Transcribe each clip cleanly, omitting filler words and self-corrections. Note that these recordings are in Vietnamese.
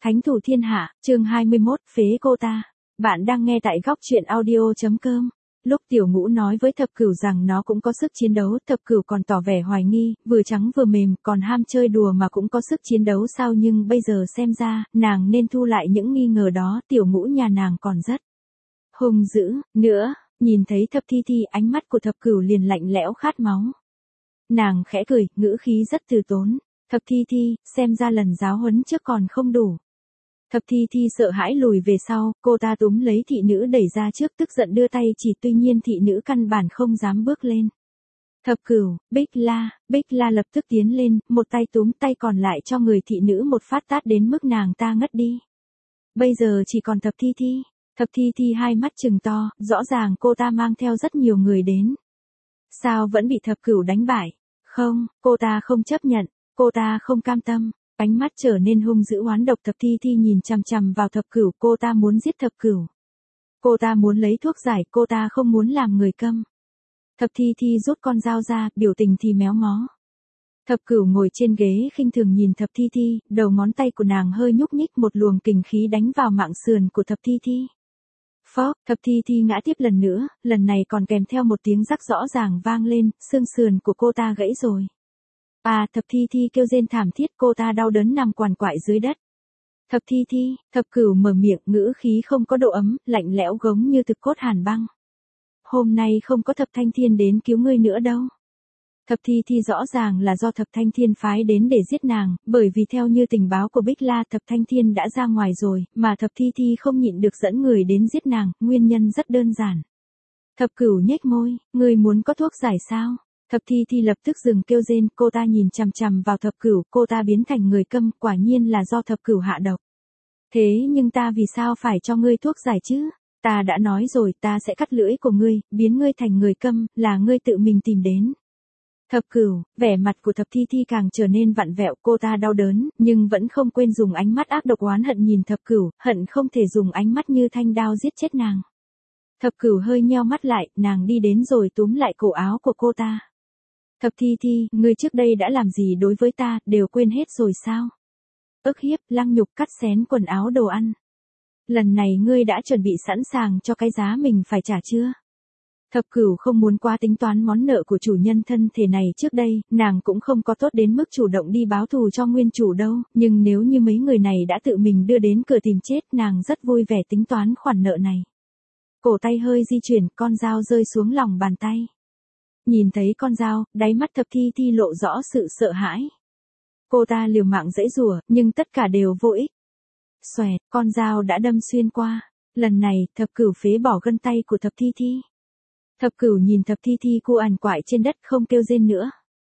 Thánh thủ thiên hạ, chương 21, phế cô ta. Bạn đang nghe tại góc truyện audio.com. Lúc Tiểu Ngũ nói với Thập Cửu rằng nó cũng có sức chiến đấu, Thập Cửu còn tỏ vẻ hoài nghi, vừa trắng vừa mềm, còn ham chơi đùa mà cũng có sức chiến đấu sao, nhưng bây giờ xem ra, nàng nên thu lại những nghi ngờ đó. Tiểu Ngũ nhà nàng còn rất hung dữ, nữa, nhìn thấy Thập Thi Thi, ánh mắt của Thập Cửu liền lạnh lẽo khát máu. Nàng khẽ cười, ngữ khí rất từ tốn. Thập Thi Thi, xem ra lần giáo huấn trước còn không đủ. Thập Thi Thi sợ hãi lùi về sau, cô ta túm lấy thị nữ đẩy ra trước, tức giận đưa tay chỉ, tuy nhiên thị nữ căn bản không dám bước lên. Thập Cửu, Bích La lập tức tiến lên, một tay túm tay còn lại cho người thị nữ một phát tát đến mức nàng ta ngất đi. Bây giờ chỉ còn Thập Thi Thi. Thập Thi Thi hai mắt trừng to, rõ ràng cô ta mang theo rất nhiều người đến. Sao vẫn bị Thập Cửu đánh bại? Không, cô ta không chấp nhận, cô ta không cam tâm. Ánh mắt trở nên hung dữ oán độc. Thập Thi Thi nhìn chằm chằm vào Thập Cửu, cô ta muốn giết Thập Cửu. Cô ta muốn lấy thuốc giải, cô ta không muốn làm người câm. Thập Thi Thi rút con dao ra, biểu tình thì méo mó. Thập Cửu ngồi trên ghế khinh thường nhìn Thập Thi Thi, đầu ngón tay của nàng hơi nhúc nhích, một luồng kình khí đánh vào mạng sườn của Thập Thi Thi. Phó, Thập Thi Thi ngã tiếp lần nữa, lần này còn kèm theo một tiếng rắc rõ ràng vang lên, xương sườn của cô ta gãy rồi. Thập Thi Thi kêu rên thảm thiết, cô ta đau đớn nằm quằn quại dưới đất. Thập Thi Thi, Thập Cửu mở miệng, ngữ khí không có độ ấm, lạnh lẽo giống như thực cốt hàn băng. Hôm nay không có Thập Thanh Thiên đến cứu ngươi nữa đâu. Thập Thi Thi rõ ràng là do Thập Thanh Thiên phái đến để giết nàng, bởi vì theo như tình báo của Bích La, Thập Thanh Thiên đã ra ngoài rồi, mà Thập Thi Thi không nhịn được dẫn người đến giết nàng, nguyên nhân rất đơn giản. Thập Cửu nhếch môi, ngươi muốn có thuốc giải sao? Thập Thi Thi lập tức dừng kêu rên, cô ta nhìn chằm chằm vào Thập Cửu, cô ta biến thành người câm, quả nhiên là do Thập Cửu hạ độc. Thế nhưng ta vì sao phải cho ngươi thuốc giải chứ? Ta đã nói rồi, ta sẽ cắt lưỡi của ngươi, biến ngươi thành người câm, là ngươi tự mình tìm đến. Thập Cửu, vẻ mặt của Thập Thi Thi càng trở nên vặn vẹo, cô ta đau đớn, nhưng vẫn không quên dùng ánh mắt ác độc oán hận nhìn Thập Cửu, hận không thể dùng ánh mắt như thanh đao giết chết nàng. Thập Cửu hơi nheo mắt lại, nàng đi đến rồi túm lại cổ áo của cô ta. Thập Thi Thi, ngươi trước đây đã làm gì đối với ta, đều quên hết rồi sao? Ức hiếp, lăng nhục, cắt xén quần áo đồ ăn. Lần này ngươi đã chuẩn bị sẵn sàng cho cái giá mình phải trả chưa? Thập Cửu không muốn quá tính toán món nợ của chủ nhân thân thể này trước đây, nàng cũng không có tốt đến mức chủ động đi báo thù cho nguyên chủ đâu, nhưng nếu như mấy người này đã tự mình đưa đến cửa tìm chết, nàng rất vui vẻ tính toán khoản nợ này. Cổ tay hơi di chuyển, con dao rơi xuống lòng bàn tay. Nhìn thấy con dao, đáy mắt Thập Thi Thi lộ rõ sự sợ hãi. Cô ta liều mạng giãy giụa, nhưng tất cả đều vô ích. Xoẹt, con dao đã đâm xuyên qua. Lần này, Thập Cửu phế bỏ gân tay của Thập Thi Thi. Thập Cửu nhìn Thập Thi Thi cu ằn quại trên đất không kêu rên nữa.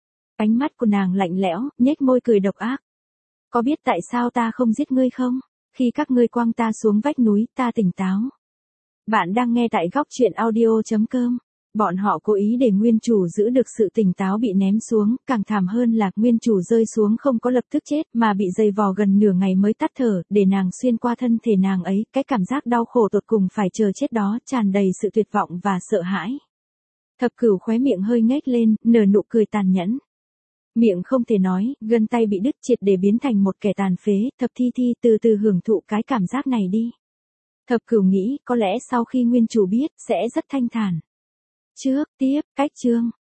Ánh mắt của nàng lạnh lẽo, nhếch môi cười độc ác. Có biết tại sao ta không giết ngươi không? Khi các ngươi quăng ta xuống vách núi, ta tỉnh táo. Bạn đang nghe tại góc truyện audio.com. Bọn họ cố ý để nguyên chủ giữ được sự tỉnh táo bị ném xuống, càng thảm hơn là nguyên chủ rơi xuống không có lập tức chết mà bị dày vò gần nửa ngày mới tắt thở, để nàng xuyên qua thân thể nàng ấy, cái cảm giác đau khổ tột cùng phải chờ chết đó, tràn đầy sự tuyệt vọng và sợ hãi. Thập Cửu khóe miệng hơi nhếch lên, nở nụ cười tàn nhẫn. Miệng không thể nói, gân tay bị đứt triệt để biến thành một kẻ tàn phế, Thập Thi Thi từ từ hưởng thụ cái cảm giác này đi. Thập Cửu nghĩ, có lẽ sau khi nguyên chủ biết, sẽ rất thanh thản. Tiếp, cách chương.